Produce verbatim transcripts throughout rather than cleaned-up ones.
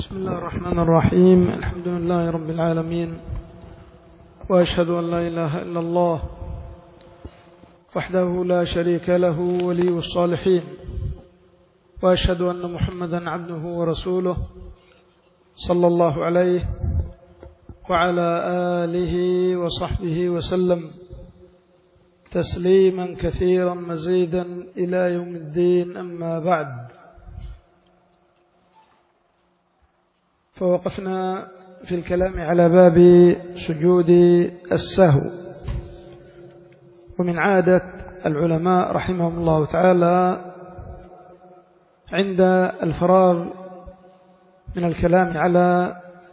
بسم الله الرحمن الرحيم. الحمد لله رب العالمين، وأشهد أن لا إله إلا الله وحده لا شريك له ولي الصالحين، وأشهد أن محمدا عبده ورسوله صلى الله عليه وعلى آله وصحبه وسلم تسليما كثيرا مزيدا إلى يوم الدين. أما بعد، فوقفنا في الكلام على باب سجود السهو. ومن عادة العلماء رحمهم الله تعالى عند الفراغ من الكلام على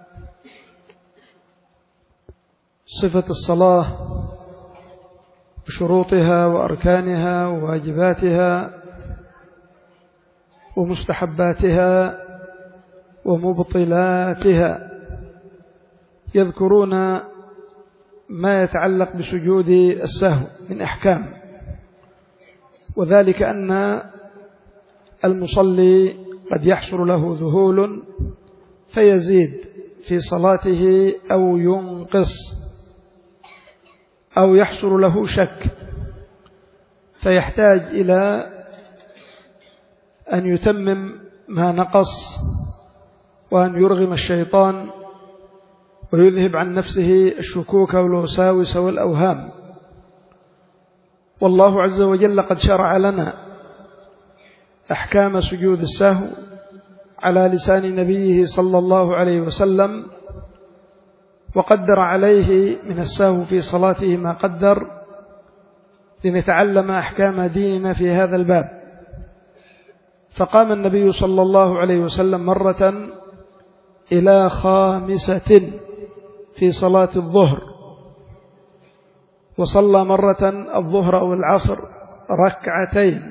صفة الصلاة وشروطها وأركانها وواجباتها ومستحباتها ومبطلاتها، يذكرون ما يتعلق بسجود السهو من أحكام، وذلك أن المصلي قد يحصل له ذهول فيزيد في صلاته أو ينقص، أو يحصل له شك فيحتاج إلى أن يتمم ما نقص، وأن يرغم الشيطان ويذهب عن نفسه الشكوك والوساوس والأوهام. والله عز وجل قد شرع لنا أحكام سجود السهو على لسان نبيه صلى الله عليه وسلم، وقدر عليه من السهو في صلاته ما قدر، لنتعلم أحكام ديننا في هذا الباب. فقام النبي صلى الله عليه وسلم مرة إلى خامسة في صلاة الظهر، وصلى مرة الظهر أو العصر ركعتين،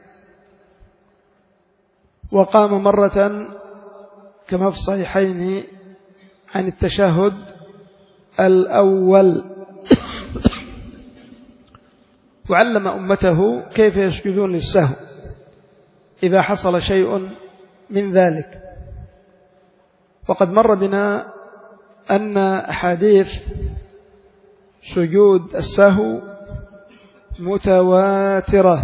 وقام مرة كما في الصحيحين عن التشهد الأول، وعلم أمته كيف يسجدون للسهو إذا حصل شيء من ذلك. وقد مر بنا أن أحاديث سجود السهو متواترة،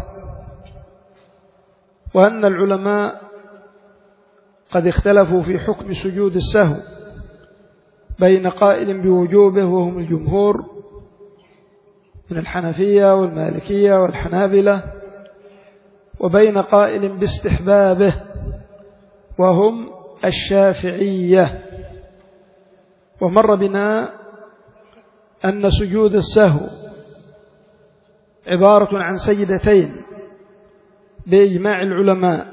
وأن العلماء قد اختلفوا في حكم سجود السهو بين قائل بوجوبه وهم الجمهور من الحنفية والمالكية والحنابلة، وبين قائل باستحبابه وهم الشافعية. ومر بنا أن سجود السهو عبارة عن سجدتين بإجماع العلماء.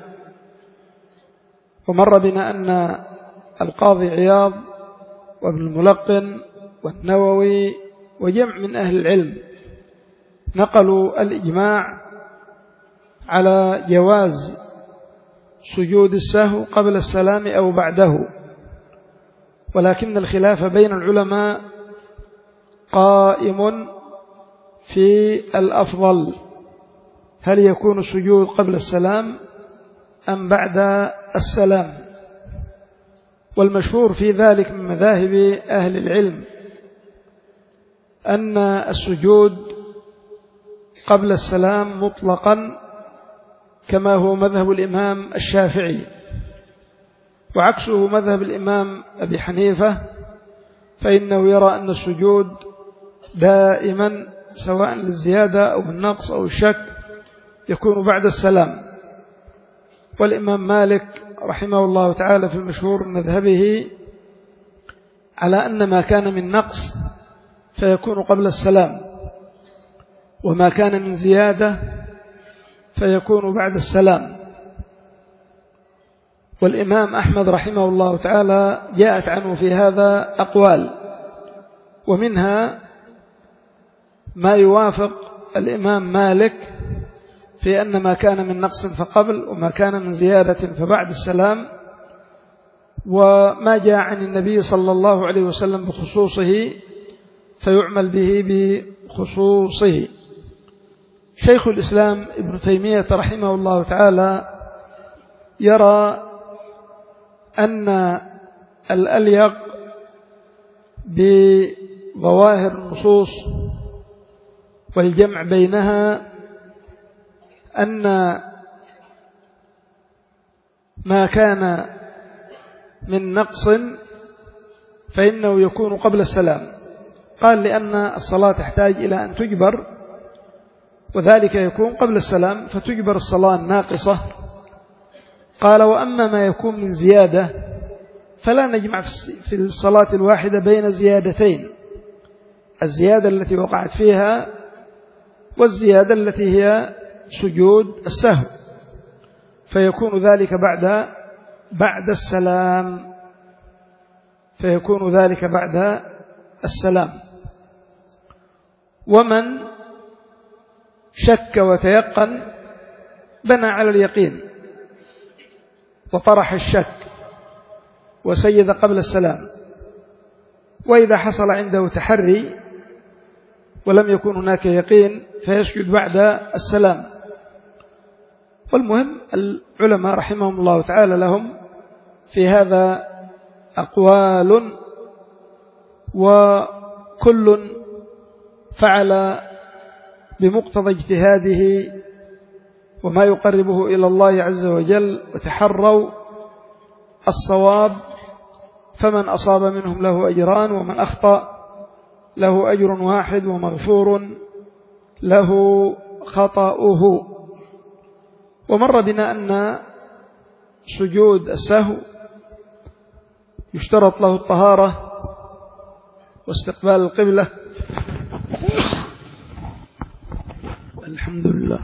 ومر بنا أن القاضي عياض وابن الملقن والنووي وجمع من أهل العلم نقلوا الإجماع على جواز سجود السهو قبل السلام أو بعده، ولكن الخلاف بين العلماء قائم في الأفضل، هل يكون السجود قبل السلام أم بعد السلام؟ والمشهور في ذلك من مذاهب أهل العلم أن السجود قبل السلام مطلقا، كما هو مذهب الإمام الشافعي، وعكسه مذهب الإمام أبي حنيفة، فإنه يرى أن السجود دائما سواء للزيادة أو النقص أو الشك يكون بعد السلام. والإمام مالك رحمه الله تعالى في المشهور من مذهبه على أن ما كان من نقص فيكون قبل السلام، وما كان من زيادة فيكون بعد السلام. والإمام أحمد رحمه الله تعالى جاءت عنه في هذا أقوال، ومنها ما يوافق الإمام مالك في أن ما كان من نقص فقبل، وما كان من زيادة فبعد السلام، وما جاء عن النبي صلى الله عليه وسلم بخصوصه فيعمل به بخصوصه. شيخ الإسلام ابن تيمية رحمه الله تعالى يرى أن الأليق بظواهر النصوص والجمع بينها أن ما كان من نقص فإنه يكون قبل السلام. قال لأن الصلاة تحتاج إلى أن تجبر، وذلك يكون قبل السلام فتجبر الصلاة الناقصة. قال وأما ما يكون من زيادة فلا نجمع في الصلاة الواحدة بين زيادتين، الزيادة التي وقعت فيها والزيادة التي هي سجود السهو، فيكون ذلك بعد بعد السلام فيكون ذلك بعد السلام. ومن شك وتيقن بنى على اليقين وطرح الشك وسيد قبل السلام، وإذا حصل عنده تحري ولم يكن هناك يقين فيسجد بعد السلام. والمهم العلماء رحمهم الله تعالى لهم في هذا أقوال، وكل فعل بمقتضى اجتهاده وما يقربه إلى الله عز وجل، وتحروا الصواب، فمن أصاب منهم له أجران، ومن أخطأ له أجر واحد ومغفور له خطأه. ومر بنا أن سجود السهو يشترط له الطهارة واستقبال القبلة. الحمد لله.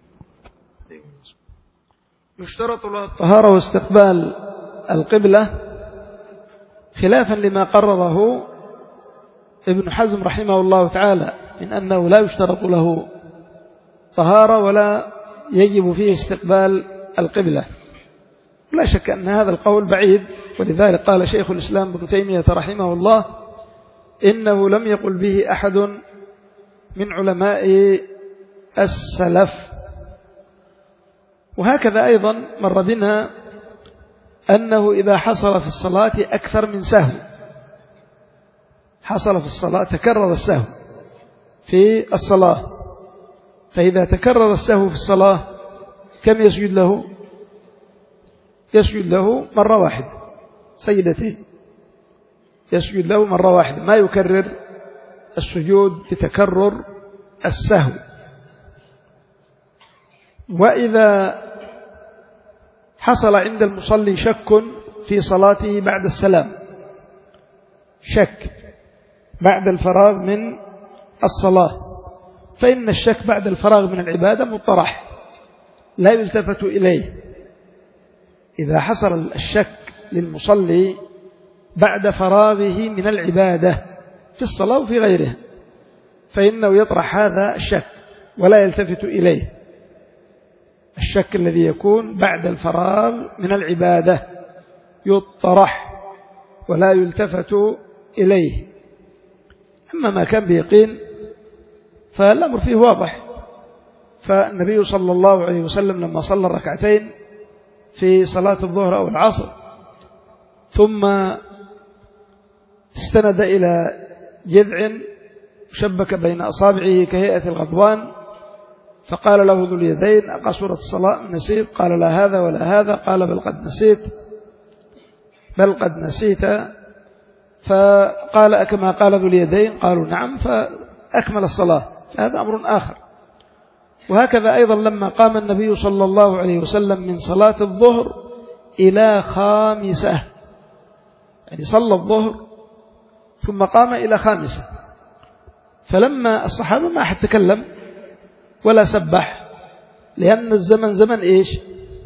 يشترط له الطهارة واستقبال القبلة، خلافا لما قرره ابن حزم رحمه الله تعالى من أنه لا يشترط له طهارة ولا يجب فيه استقبال القبلة. لا شك أن هذا القول بعيد، ولذلك قال شيخ الإسلام ابن تيمية رحمه الله إنه لم يقل به أحد من علماء السلف. وهكذا أيضا مر بنا أنه إذا حصل في الصلاة أكثر من سهو، حصل في الصلاة تكرر السهو في الصلاة، فإذا تكرر السهو في الصلاة كم يسجد له؟ يسجد له مرة واحدة، سجدتين، يسجد له مرة واحدة، ما يكرر السجود بتكرر السهو. وإذا حصل عند المصلي شك في صلاته بعد السلام، شك بعد الفراغ من الصلاة، فإن الشك بعد الفراغ من العبادة مطرح لا يلتفت إليه. إذا حصل الشك للمصلي بعد فراغه من العبادة في الصلاة وفي غيرها فإنه يطرح هذا الشك ولا يلتفت إليه، الشك الذي يكون بعد الفراغ من العبادة يطرح ولا يلتفت إليه. أما ما كان بيقين فالأمر فيه واضح. فالنبي صلى الله عليه وسلم لما صلى الركعتين في صلاة الظهر أو العصر ثم استند إلى جذع شبك بين أصابعه كهيئة الغضبان، فقال له ذو اليدين أقصرت الصلاة نسيت؟ قال لا هذا ولا هذا. قال بل قد نسيت بل قد نسيت فقال أكما قال ذو اليدين؟ قالوا نعم، فأكمل الصلاة، فهذا أمر آخر. وهكذا أيضا لما قام النبي صلى الله عليه وسلم من صلاة الظهر إلى خامسة، يعني صلى الظهر ثم قام إلى خامسة، فلما الصحابة ما أحد تكلم ولا سبح، لأن الزمن زمن إيش؟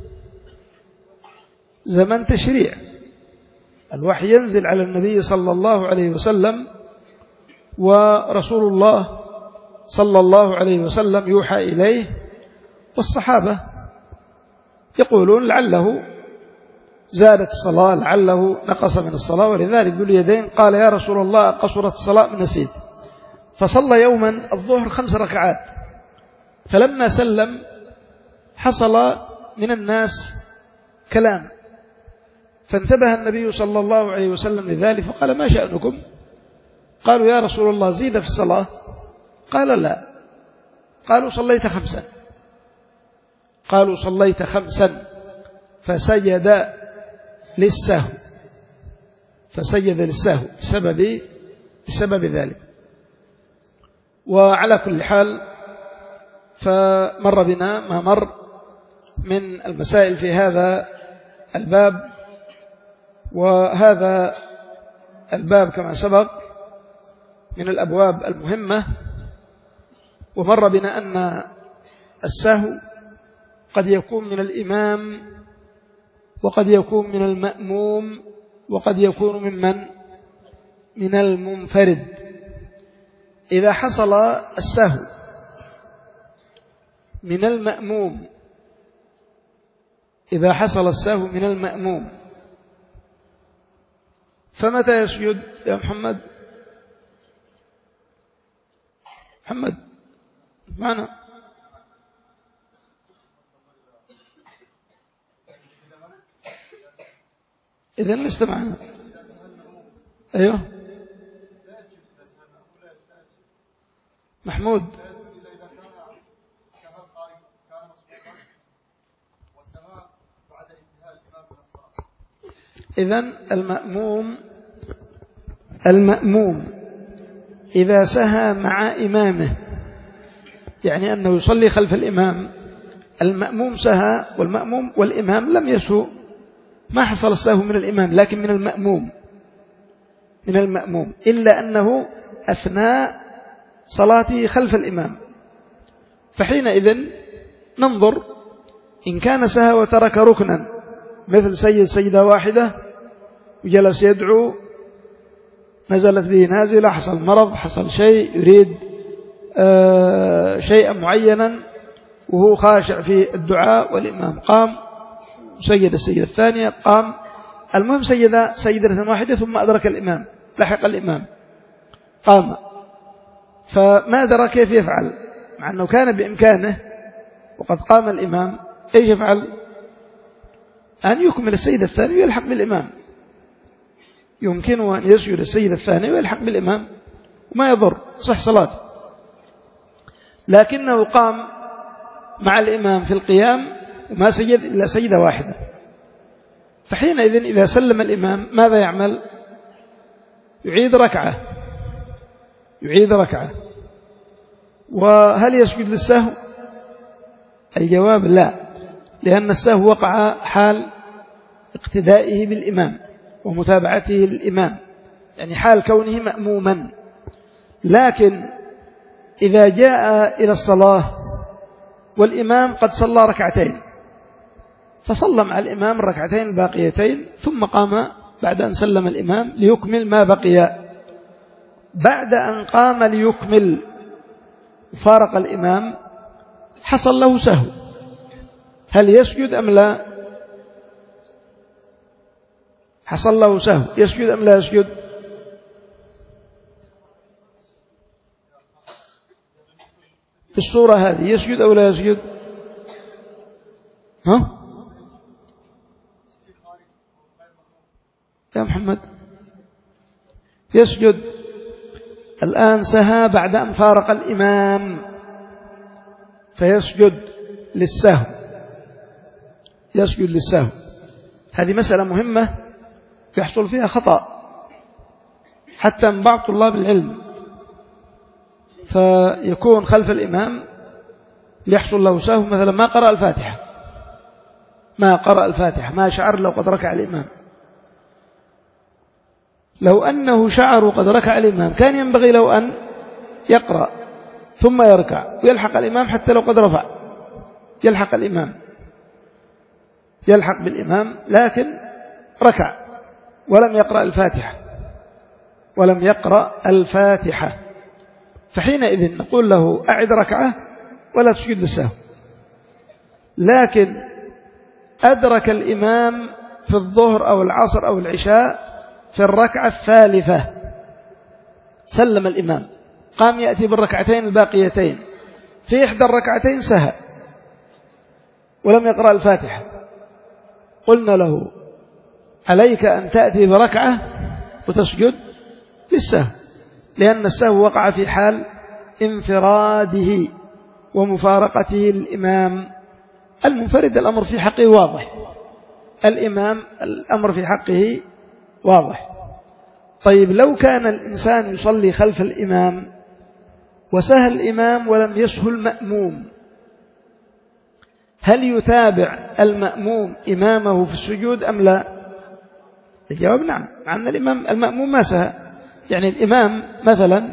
زمن تشريع، الوحي ينزل على النبي صلى الله عليه وسلم، ورسول الله صلى الله عليه وسلم يوحى إليه، والصحابة يقولون لعله زادت الصلاة، لعله نقص من الصلاة. ولذلك ذو اليدين قال يا رسول الله قصرت الصلاة نسيت. فصلى يوما الظهر خمس ركعات، فلما سلم حصل من الناس كلام، فانتبه النبي صلى الله عليه وسلم لذلك فقال: ما شأنكم؟ قالوا: يا رسول الله زيد في الصلاة. قال: لا. قالوا: صليت خمسا. قالوا: صليت خمسا. فسجد للسهو فسجد للسهو بسبب, بسبب ذلك. وعلى كل حال فمر بنا ما مر من المسائل في هذا الباب، وهذا الباب كما سبق من الأبواب المهمة. ومر بنا أن السهو قد يكون من الإمام وقد يكون من المأموم وقد يكون ممن من المنفرد. إذا حصل السهو من المأموم إذا حصل السهو من المأموم فمتى يسجد يا محمد؟ محمد معنا؟ إذن لست معنا. أيوه محمود. إذن المأموم المأموم إذا سهى مع إمامه، يعني أنه يصلي خلف الإمام، المأموم سهى والمأموم والإمام لم يسهو، ما حصل السهو من الإمام لكن من المأموم من المأموم إلا أنه أثناء صلاته خلف الإمام. فحينئذ ننظر إن كان سهى وترك ركنا مثل سيد سجدة واحدة وجلس يدعو، نزلت به نازلة، حصل مرض، حصل شيء، يريد آه شيئا معينا وهو خاشع في الدعاء والإمام قام سجد السجدة الثانية قام، المهم سجد سجدة واحدة ثم أدرك الإمام، لحق الإمام قام، فما درى كيف يفعل مع أنه كان بإمكانه وقد قام الإمام؟ إيش يفعل؟ أن يكمل السجدة الثانية ويلحق بالإمام، يمكنه أن يسجد السجدة الثانية ويلحق بالإمام وما يضر، صح صلاته، لكنه قام مع الإمام في القيام وما سجد إلا سجدة واحدة. فحينئذ إذا سلم الإمام ماذا يعمل؟ يعيد ركعة يعيد ركعة وهل يسجد للسهو؟ الجواب لا، لأن السهو وقع حال اقتدائه بالإمام ومتابعته للإمام، يعني حال كونه مأموما. لكن إذا جاء إلى الصلاة والإمام قد صلى ركعتين فصلى مع الإمام الركعتين الباقيتين ثم قام بعد أن سلم الإمام ليكمل ما بقي، بعد أن قام ليكمل وفارق الإمام حصل له سهو، هل يسجد أم لا؟ حصل له سهو، يسجد أم لا يسجد؟ في الصورة هذه يسجد أو لا يسجد؟ ها؟ يا محمد يسجد. الآن سهى بعد أن فارق الإمام فيسجد للسهو يسجد للسهو. هذه مسألة مهمة يحصل فيها خطأ حتى من بعض طلاب العلم، فيكون خلف الإمام يحصل له سهو، مثلا ما قرأ الفاتحة ما قرأ الفاتحة ما شعر لو قد ركع الإمام. لو أنه شعر قد ركع الإمام كان ينبغي له أن يقرأ ثم يركع ويلحق الإمام، حتى لو قد رفع يلحق الإمام يلحق بالإمام، لكن ركع ولم يقرأ الفاتحة ولم يقرأ الفاتحة فحينئذ نقول له أعد ركعة ولا تسجد للسهو. لكن أدرك الإمام في الظهر أو العصر أو العشاء في الركعة الثالثة، سلم الإمام قام يأتي بالركعتين الباقيتين، في إحدى الركعتين سهى ولم يقرأ الفاتحة، قلنا له عليك أن تأتي بركعة وتسجد للسهو، لأن السهو وقع في حال انفراده ومفارقته الإمام. المنفرد الأمر في حقه واضح، الإمام الأمر في حقه واضح. طيب لو كان الإنسان يصلي خلف الإمام وسهى الإمام ولم يسهو المأموم، هل يتابع المأموم إمامه في السجود أم لا؟ الجواب نعم، مع أن الإمام المأموم ما سهى. يعني الإمام مثلا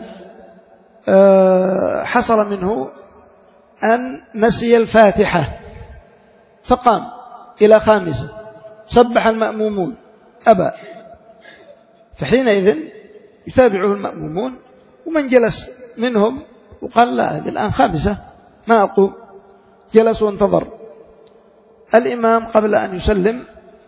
حصل منه أن نسي الفاتحة فقام إلى خامسة، سبح المأمومون أبى، فحينئذ يتابعه المأمومون، ومن جلس منهم وقال لا هذه الآن خامسة ما أقوم، جلس وانتظر الإمام قبل أن يسلم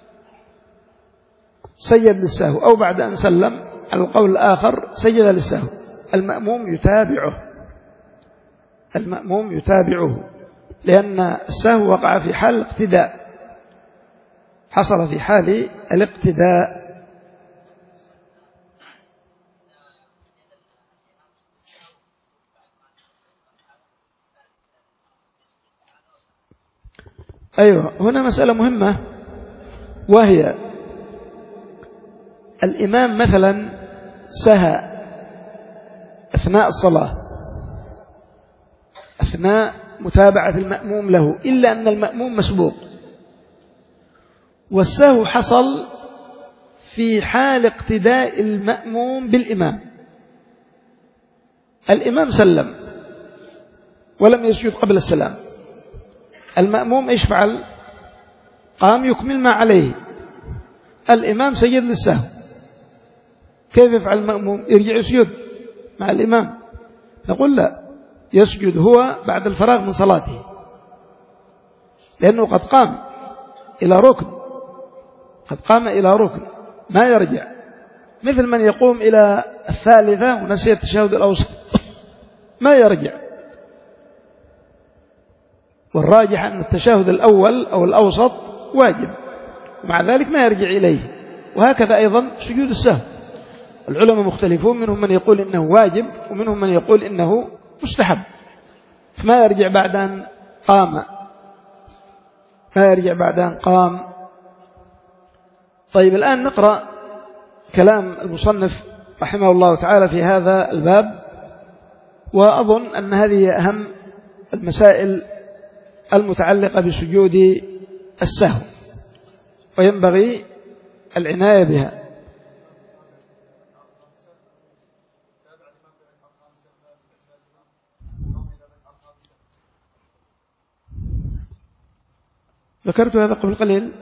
سجد للسهو، أو بعد أن سلم على القول الآخر سجد للسهو، المأموم يتابعه، المأموم يتابعه، لأن السهو وقع في حال الاقتداء، حصل في حال الاقتداء. أيوة، هنا مسألة مهمة، وهي الإمام مثلا سهى أثناء الصلاة، أثناء متابعة المأموم له، إلا أن المأموم مسبوق، والسهو حصل في حال اقتداء المأموم بالإمام. الإمام سلم ولم يسجد قبل السلام، المأموم إيش فعل؟ قام يكمل ما عليه، الإمام سجد للسهو، كيف يفعل المأموم؟ يرجع يسجد مع الإمام؟ نقول لا، يسجد هو بعد الفراغ من صلاته، لأنه قد قام إلى ركن، قد قام إلى ركن ما يرجع، مثل من يقوم إلى الثالثة ونسي التشهد الأوسط ما يرجع. والراجح أن التشهد الأول أو الأوسط واجب، ومع ذلك ما يرجع إليه. وهكذا أيضا سجود السهو، العلماء مختلفون، منهم من يقول إنه واجب ومنهم من يقول إنه مستحب، فما يرجع بعد أن قام، ما يرجع بعد أن قام. طيب الآن نقرأ كلام المصنف رحمه الله تعالى في هذا الباب، وأظن أن هذه أهم المسائل المتعلقة بسجود السهو، وينبغي العناية بها. ذكرت هذا قبل قليل.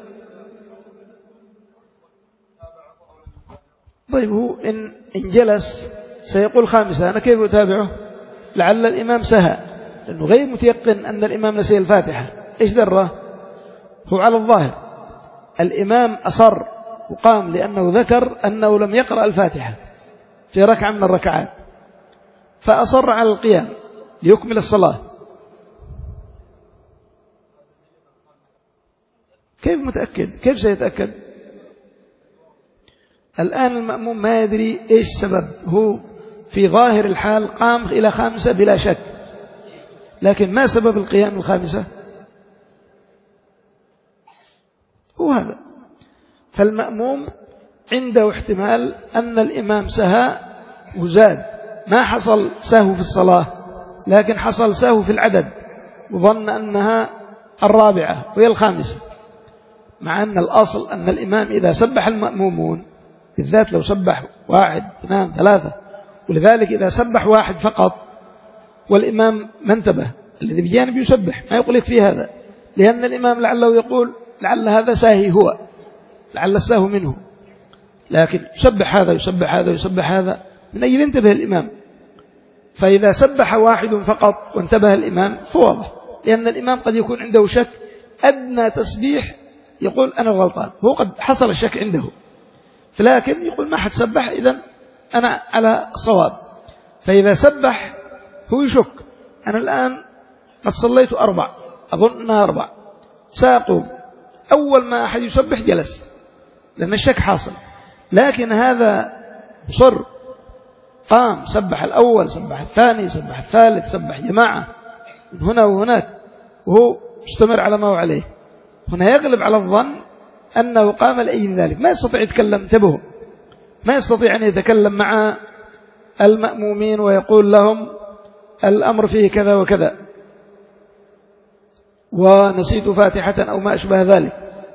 طيب هو إن, إن جلس سيقول خامسة، أنا كيف أتابعه؟ لعل الإمام سهى، لأنه غير متيقن أن الإمام نسي الفاتحة، إيش دره؟ هو على الظاهر الإمام أصر وقام لأنه ذكر أنه لم يقرأ الفاتحة في ركعة من الركعات، فأصر على القيام ليكمل الصلاة. كيف متأكد؟ كيف سيتأكد؟ الآن المأموم ما يدري إيش سبب، هو في ظاهر الحال قام إلى خامسة بلا شك، لكن ما سبب القيام الخامسة؟ هو هذا. فالمأموم عنده احتمال أن الإمام سهى وزاد، ما حصل سهو في الصلاة، لكن حصل سهو في العدد، وظن أنها الرابعة وهي الخامسة، مع أن الأصل أن الإمام إذا سبح المأمومون، بالذات لو سبح واحد اثنان ثلاثة، ولذلك إذا سبح واحد فقط والإمام ما انتبه، الذي بجانب يسبح، ما يقول لك في هذا، لأن الإمام لعله يقول لعل هذا ساهي هو، لعل الساهو منه، لكن يسبح هذا يسبح هذا يسبح هذا من أجل انتبه الإمام. فإذا سبح واحد فقط وانتبه الإمام فواضح، لأن الإمام قد يكون عنده شك، أدنى تسبيح يقول أنا غلطان، هو قد حصل الشك عنده، فلكن يقول ما حد سبح، إذن أنا على صواب. فإذا سبح هو يشك، أنا الآن قد صليت أربع، أظن أنها أربع، سأقوم، أول ما أحد يسبح جلس، لأن الشك حاصل. لكن هذا مصر، قام سبح الأول سبح الثاني سبح الثالث سبح جماعة من هنا وهناك وهو مستمر على ما هو عليه، هنا يغلب على الظن أنه قام لأجل ذلك، ما يستطيع يتكلم، انتبهوا، ما يستطيع أن يتكلم مع المأمومين ويقول لهم الأمر فيه كذا وكذا ونسيت فاتحة أو ما أشبه ذلك،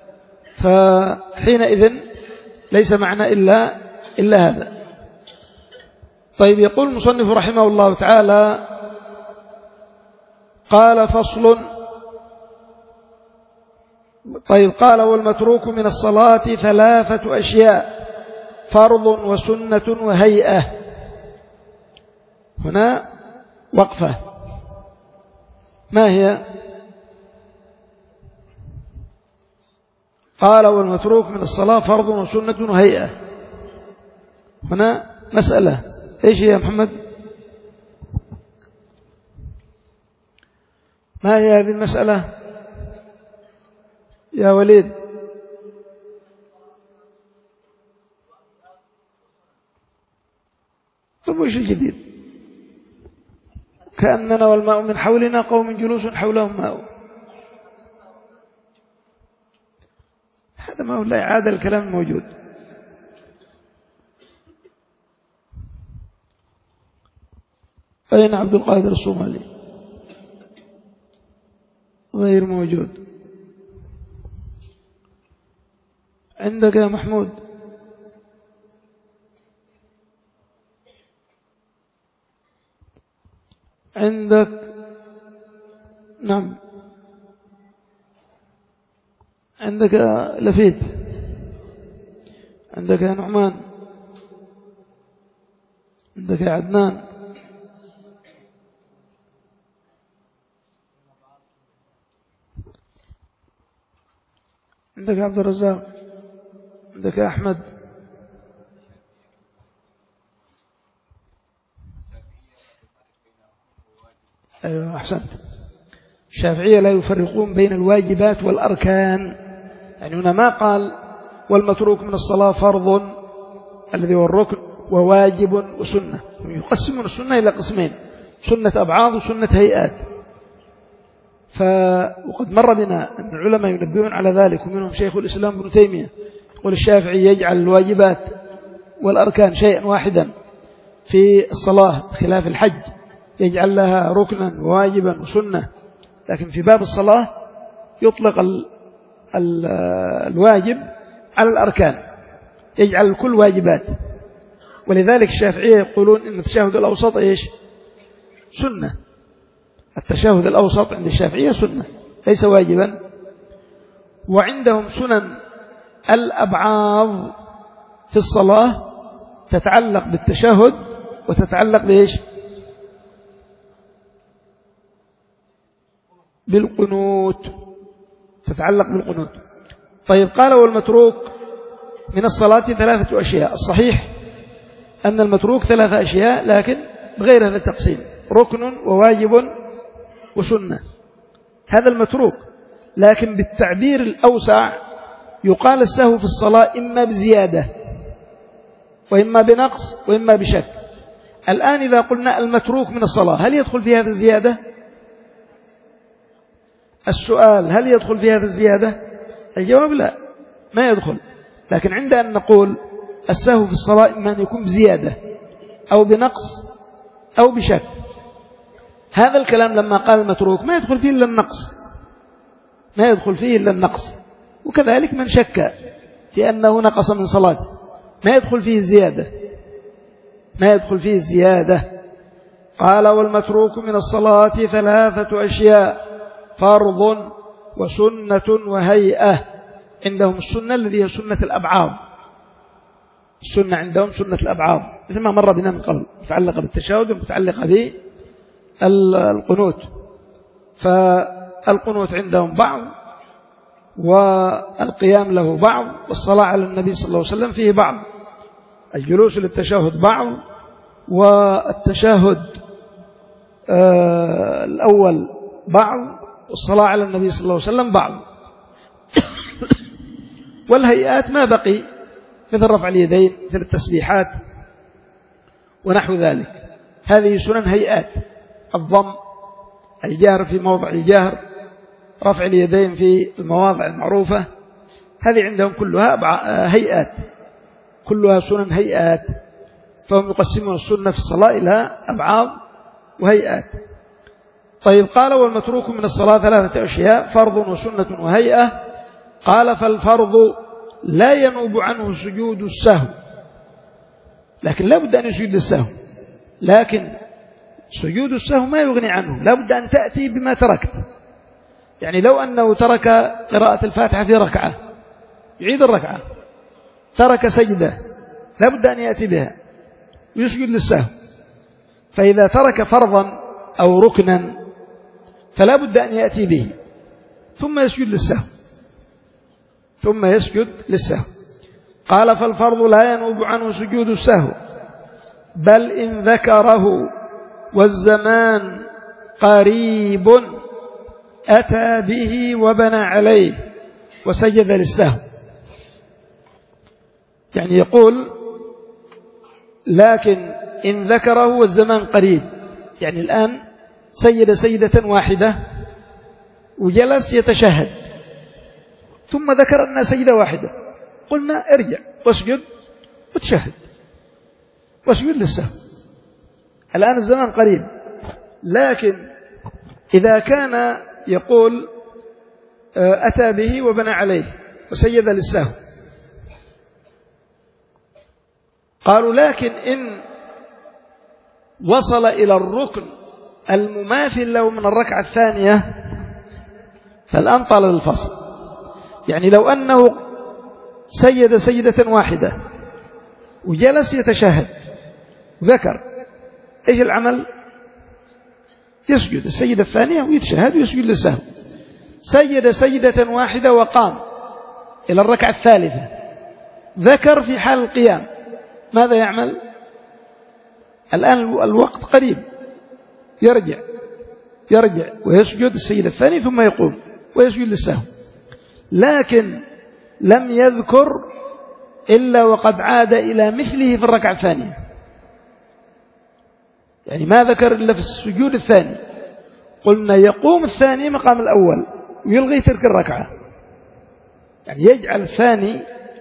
فحينئذ ليس معنى إلا, إلا هذا. طيب، يقول المصنف رحمه الله تعالى: قال فصل. طيب، قال: والمتروك من الصلاة ثلاثة أشياء: فرض وسنة وهيئة. هنا وقفة، ما هي؟ قال: والمتروك من الصلاة فرض وسنة وهيئة. هنا مسألة، إيش هي يا محمد؟ ما هي هذه المسألة يا وليد؟ طيب، وإيش الجديد؟ كأننا والماء من حولنا قوم جلوس حولهم ماء. هذا ما هو لا إعادة الكلام الموجود. أين عبد القادر الصومالي؟ غير موجود. عندك يا محمود؟ عندك؟ نعم. عندك يا لفيت؟ عندك يا نعمان؟ عندك يا عدنان؟ عندك يا عبد الرزاق؟ عندك يا أحمد؟ أيوة، أحسنت. الشافعية لا يفرقون بين الواجبات والأركان، يعني هنا ما قال والمتروك من الصلاة فرض الذي هو الركن وواجب وسنة، يقسمون السنة إلى قسمين: سنة أبعاض وسنة هيئات. وقد مر بنا أن العلماء ينبهون على ذلك، ومنهم شيخ الإسلام ابن تيمية يقول الشافعي يجعل الواجبات والأركان شيئا واحدا في الصلاة، خلاف الحج يجعل لها ركنا وواجبا وسنة، لكن في باب الصلاة يطلق ال ال الواجب على الأركان، يجعل الكل واجبات. ولذلك الشافعية يقولون إن التشهد الأوسط إيش؟ سنة. التشهد الأوسط عند الشافعية سنة ليس واجبا. وعندهم سنن الأبعاض في الصلاة تتعلق بالتشهد وتتعلق بإيش؟ بالقنوت، تتعلق بالقنوت. طيب، قال: والمتروك من الصلاة ثلاثة أشياء. الصحيح أن المتروك ثلاثة أشياء، لكن بغير هذا التقسيم: ركن وواجب وسنة. هذا المتروك، لكن بالتعبير الأوسع يقال السهو في الصلاة إما بزيادة وإما بنقص وإما بشك. الآن إذا قلنا المتروك من الصلاة، هل يدخل في هذا الزيادة؟ السؤال: هل يدخل في هذا الزيادة؟ الجواب لا، ما يدخل. لكن عند أن نقول السهو في الصلاة إما أن يكون بزيادة أو بنقص أو بشك، هذا الكلام لما قال المتروك ما يدخل فيه إلا النقص، ما يدخل فيه إلا النقص. وكذلك من شك في أنه نقص من صلاته ما يدخل فيه الزيادة، ما يدخل فيه الزيادة. قال: والمتروك من الصلاة ثلاثة أشياء: فرض وسنة وهيئة. عندهم السنة الذي هي سنة الأبعاض، السنة عندهم سنة الأبعاض مثل ما مر بنا من قبل، متعلقة بالتشهد ومتعلقة بالقنوت. فالقنوت عندهم بعض، والقيام له بعض، والصلاة على النبي صلى الله عليه وسلم فيه بعض، الجلوس للتشهد بعض، والتشهد آه الأول بعض، والصلاة على النبي صلى الله عليه وسلم بعض. والهيئات ما بقي مثل رفع اليدين، مثل التسبيحات ونحو ذلك. هذه سنن هيئات: الضم، الجهر في موضع الجهر، رفع اليدين في المواضع المعروفة. هذه عندهم كلها هيئات، كلها سنن هيئات، فهم يقسمون السنة في الصلاة إلى أبعاض وهيئات. طيب، قال: والمتروك من الصلاة ثلاثة أشياء: فرض وسنة وهيئة. قال: فالفرض لا ينوب عنه سجود السهو، لكن لا بد أن يسجد للسهو، لكن سجود السهو ما يغني عنه، لا بد أن تأتي بما تركت. يعني لو أنه ترك قراءة الفاتحة في ركعة يعيد الركعة، ترك سجدة لا بد أن يأتي بها ويسجد للسهو. فإذا ترك فرضا أو ركنا فلا بد أن يأتي به ثم يسجد للسهو ثم يسجد للسهو. قال: فالفرض لا ينوب عنه سجود السهو، بل إن ذكره والزمان قريب أتى به وبنى عليه وسجد للسهو. يعني يقول: لكن إن ذكره والزمان قريب، يعني الآن سجد سجدة واحدة وجلس يتشهد، ثم ذكر أنها سجدة واحدة، قلنا ارجع واسجد وتشهد واسجد للسهو. الآن الزمان قريب، لكن إذا كان يقول أتى به وبنى عليه وسجد للسهو، قالوا: لكن إن وصل إلى الركن المماثل له من الركعة الثانية فالآن طال الفصل. يعني لو أنه سجد سجدة واحدة وجلس يتشهد وذكر، إيش العمل؟ يسجد السجدة الثانية ويتشهد ويسجد للسهو. سجد سجدة واحدة وقام إلى الركعة الثالثة، ذكر في حال القيام، ماذا يعمل؟ الآن الوقت قريب، يرجع يرجع ويسجد السجدة الثانية ثم يقوم ويسجد للسهو. لكن لم يذكر إلا وقد عاد إلى مثله في الركعة الثانية، يعني ما ذكر إلا في السجود الثاني. قلنا يقوم الثاني مقام الأول ويلغي تلك الركعة، يعني يجعل الثاني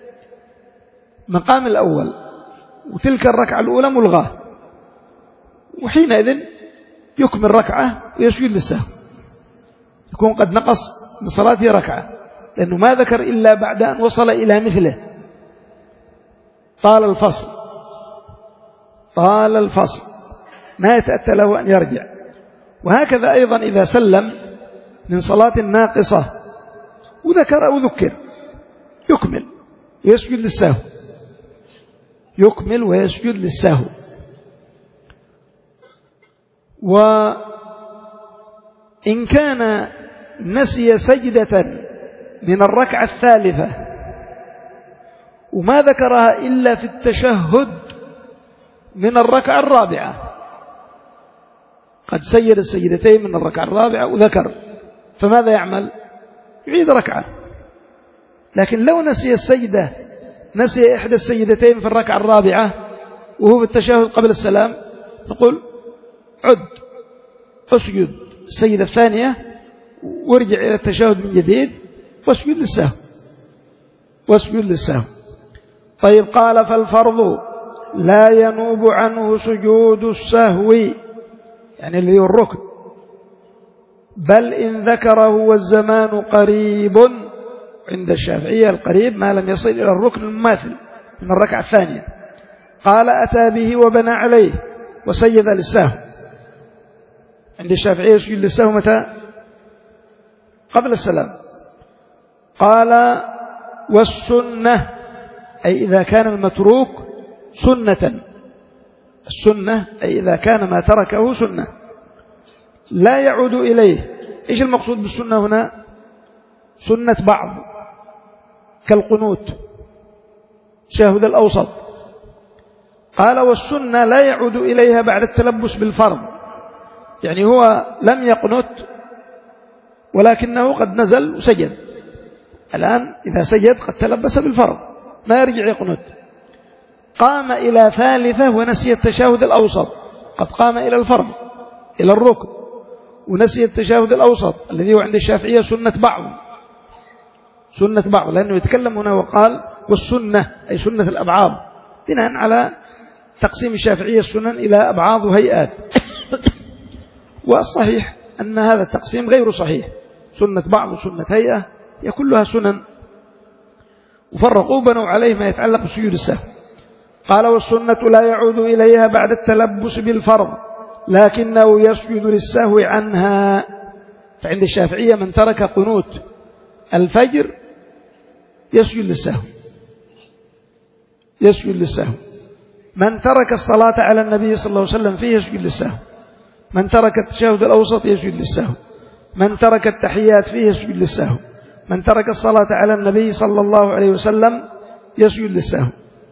مقام الأول وتلك الركعة الأولى ملغاه، وحينئذ يكمل ركعة ويسجد للسهو، يكون قد نقص من صلاته ركعة، لأنه ما ذكر إلا بعد أن وصل إلى مثله. طال الفصل طال الفصل ما يتأتى له أن يرجع. وهكذا أيضا إذا سلم من صلاة ناقصة وذكر أو ذكر يكمل ويسجد للسهو يكمل ويسجد للسهو. وإن كان نسي سجدة من الركعة الثالثة وما ذكرها إلا في التشهد من الركعة الرابعة، قد سجد السجدتين من الركعة الرابعة وذكر، فماذا يعمل؟ يعيد ركعة. لكن لو نسي السجدة نسي إحدى السجدتين في الركعة الرابعة وهو في التشهد قبل السلام، نقول عد اسجد السجدة الثانية وارجع إلى التشهد من جديد واسجد للسهو واسجد للسهو. طيب، قال: فالفرض لا ينوب عنه سجود السهو، يعني اللي هو الركن، بل إن ذكره والزمان قريب. عند الشافعية القريب ما لم يصل إلى الركن المماثل من الركعة الثانية. قال: أتى به وبنى عليه وسجد للسهو. عند الشافعية يسجد للسهو متى؟ قبل السلام. قال: والسنة، أي إذا كان المتروك سنة، السنة أي إذا كان ما تركه سنة لا يعود إليه. إيش المقصود بالسنة هنا؟ سنة بعض كالقنوت، شاهد الأوسط. قال: والسنة لا يعود إليها بعد التلبس بالفرض، يعني هو لم يقنت ولكنه قد نزل وسجد، الآن إذا سجد قد تلبس بالفرض ما يرجع يقنت، قام إلى ثالثة ونسي التشهد الأوسط، قد قام إلى الفرض إلى الركن ونسي التشهد الأوسط الذي هو عند الشافعية سنة بعض، سنة بعض، لأنه يتكلم هنا وقال والسنة أي سنة الأبعاض، بناء على تقسيم الشافعية السنن إلى أبعاض وهيئات. والصحيح أن هذا التقسيم غير صحيح، سنة بعض وسنة هيئة هي كلها سنن، وفرقوا بنوا عليه ما يتعلق بسجود السهو. قال والسنة لا يعود إليها بعد التلبس بالفرض لكنه يسجد للسهو عنها. فعند الشافعية من ترك قنوت الفجر يسجد للسهو، يسجد للسهو. من ترك الصلاة على النبي صلى الله عليه وسلم فيه يسجد للسهو. من ترك التشهد الأوسط يسجد للسهو. من ترك التحيات فيه يسجد للسهو. من ترك الصلاة على النبي صلى الله عليه وسلم يسجد للسهو.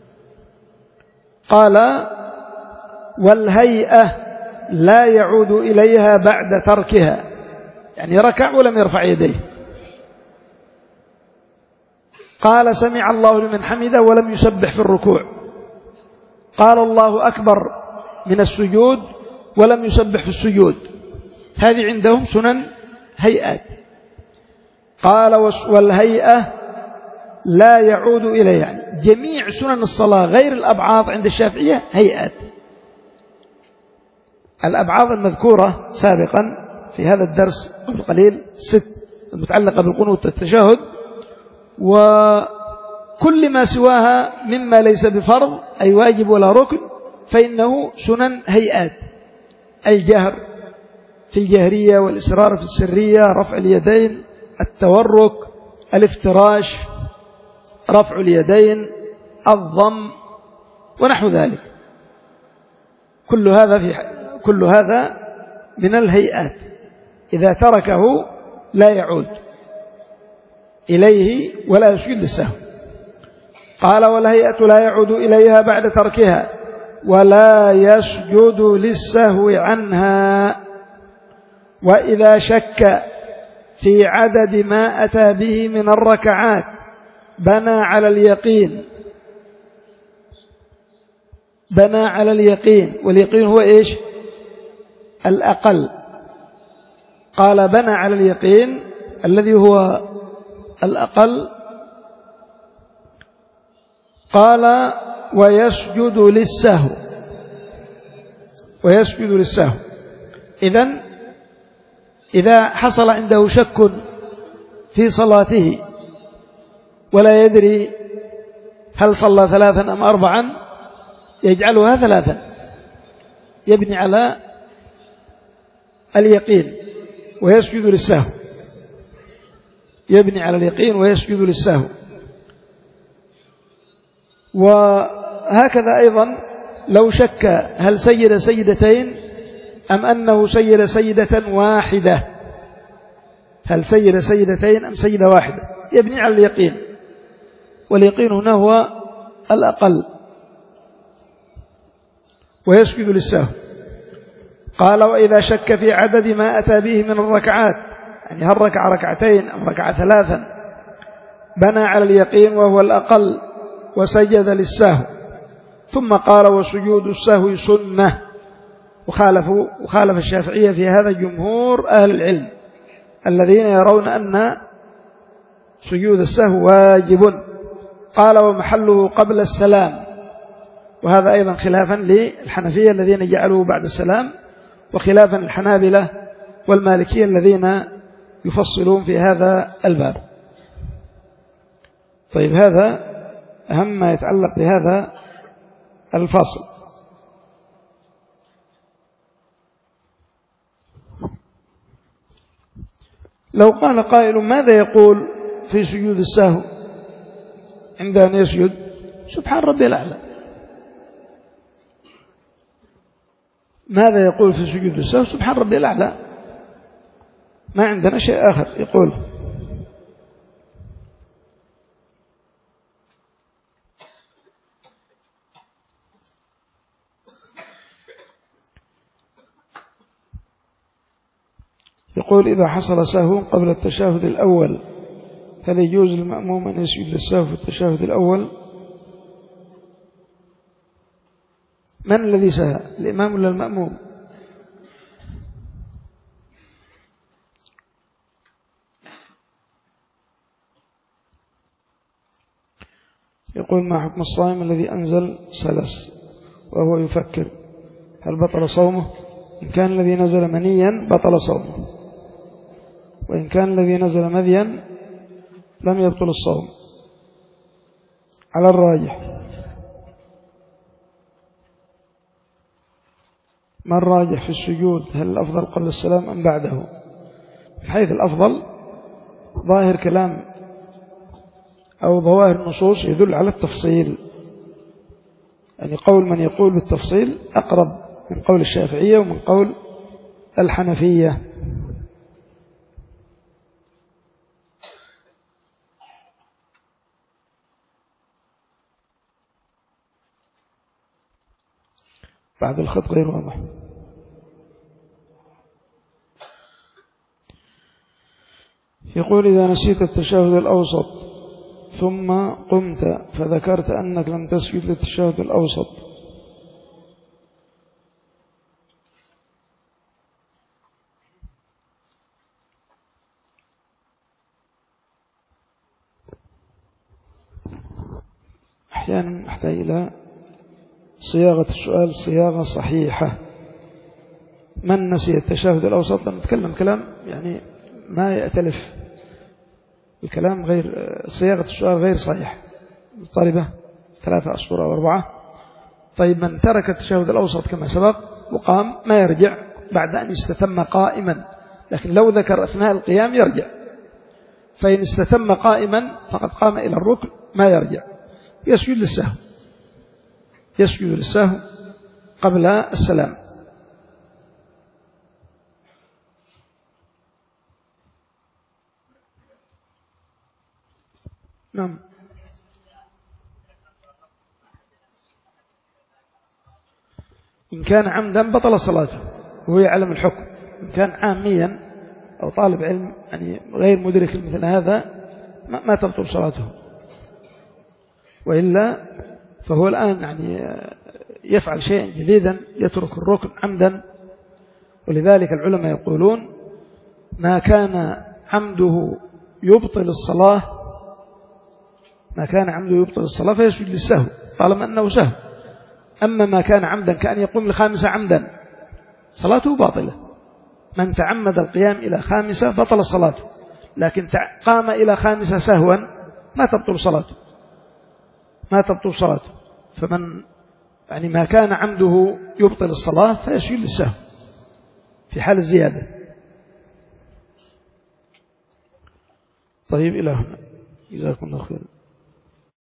قال والهيئة لا يعود إليها بعد تركها، يعني ركع ولم يرفع يديه. قال سمع الله لمن حمده ولم يسبح في الركوع. قال الله أكبر من السجود ولم يسبح في السجود. هذه عندهم سنن هيئات. قال والهيئة لا يعود إليها، يعني جميع سنن الصلاة غير الأبعاض عند الشافعية هيئات. الأبعاض المذكورة سابقا في هذا الدرس القليل ست المتعلقة بالقنوت والتشهد، وكل ما سواها مما ليس بفرض أي واجب ولا ركن فإنه سنن هيئات. الجهر في الجهرية والإسرار في السرية، رفع اليدين، التورك، الافتراش، رفع اليدين، الضم ونحو ذلك، كل هذا في كل هذا من الهيئات. إذا تركه لا يعود إليه ولا يسجد للسهو. قال والهيئة لا يعود إليها بعد تركها ولا يسجد للسهو عنها. وإذا شك في عدد ما أتى به من الركعات بنى على اليقين، بنى على اليقين، واليقين هو إيش؟ الأقل. قال بنى على اليقين الذي هو الأقل. قال ويسجد للسهو، ويسجد للسهو. إذن إذا حصل عنده شك في صلاته ولا يدري هل صلى ثلاثا أم أربعا يجعلها ثلاثا، يبني على اليقين ويسجد للسهو، يبني على اليقين ويسجد للسهو. وهكذا أيضا لو شك هل سجد سجدتين أم أنه سجد سجدة واحدة، هل سجد سجدتين أم سجدة واحدة، يبني على اليقين، واليقين هنا هو الأقل، ويسجد للسهو. قال وإذا شك في عدد ما أتى به من الركعات، يعني هل ركع ركعتين أم ركع ثلاثا، بنى على اليقين وهو الأقل وسجد للسهو. ثم قال وسجود السهو سنة. وخالفوا وخالف الشافعية في هذا جمهور أهل العلم الذين يرون أن سجود السهو واجب. قال ومحله قبل السلام، وهذا أيضا خلافا للحنفية الذين جعلوه بعد السلام، وخلافا الحنابلة والمالكية الذين يفصلون في هذا الباب. طيب هذا أهم ما يتعلق بهذا الفصل. لو قال قائل ماذا يقول في سجود السهو عند أن يسجد؟ سبحان ربي الأعلى. ماذا يقول في سجود السهو؟ سبحان ربي الأعلى، ما عندنا شيء آخر يقول. يقول إذا حصل سهو قبل التشهد الأول هل يجوز للمأموم أن يسجد للسهو في التشهد الأول؟ من الذي سهى، الإمام ولا المأموم؟ يقول: ما حكم الصائم الذي أنزل سلس وهو يفكر، هل بطل صومه؟ إن كان الذي نزل منيا بطل صومه، وإن كان الذي نزل مذيا لم يبطل الصوم على الراجح. ما الراجح في السجود؟ هل الأفضل قبل السلام أم بعده؟ من حيث الأفضل ظاهر كلام أو ظواهر النصوص يدل على التفصيل، يعني قول من يقول بالتفصيل أقرب من قول الشافعية ومن قول الحنفية. بعد الخط غير واضح. يقول: إذا نسيت التشهد الأوسط ثم قمت فذكرت أنك لم تسجد للتشهد الأوسط، أحيانا نحتاج إلى صياغة السؤال صياغة صحيحة. من نسي التشهد الأوسط؟ لما نتكلم كلام يعني ما يأتلف الكلام، غير صياغة السؤال غير صحيح. الطالبة ثلاثة أسطر أو أربعة. طيب من ترك التشهد الأوسط كما سبق وقام ما يرجع بعد أن استتم قائما، لكن لو ذكر أثناء القيام يرجع. فإن استتم قائما فقد قام إلى الركن ما يرجع، يسجد للسهو، يسجد للسهو قبل السلام. نعم. إن كان عمدا بطل صلاته وهو يعلم الحكم. إن كان عاميا أو طالب علم يعني غير مدرك مثل هذا ما تبطل صلاته، وإلا فهو الآن يعني يفعل شيئا جديدا، يترك الركن عمدا. ولذلك العلماء يقولون: ما كان عمده يبطل الصلاة ما كان عمده يبطل الصلاة فيسجد للسهو طالما أنه سهو. أما ما كان عمدا كأن يقوم لخامسة عمدا صلاته باطلة. من تعمد القيام إلى خامسة بطل صلاته، لكن قام إلى خامسة سهوا ما تبطل صلاته ما تبطل صلاته. فمن يعني ما كان عمده يبطل الصلاة فيسجد للسهو في حال الزيادة. طيب إلى هنا، جزاكم الله خير.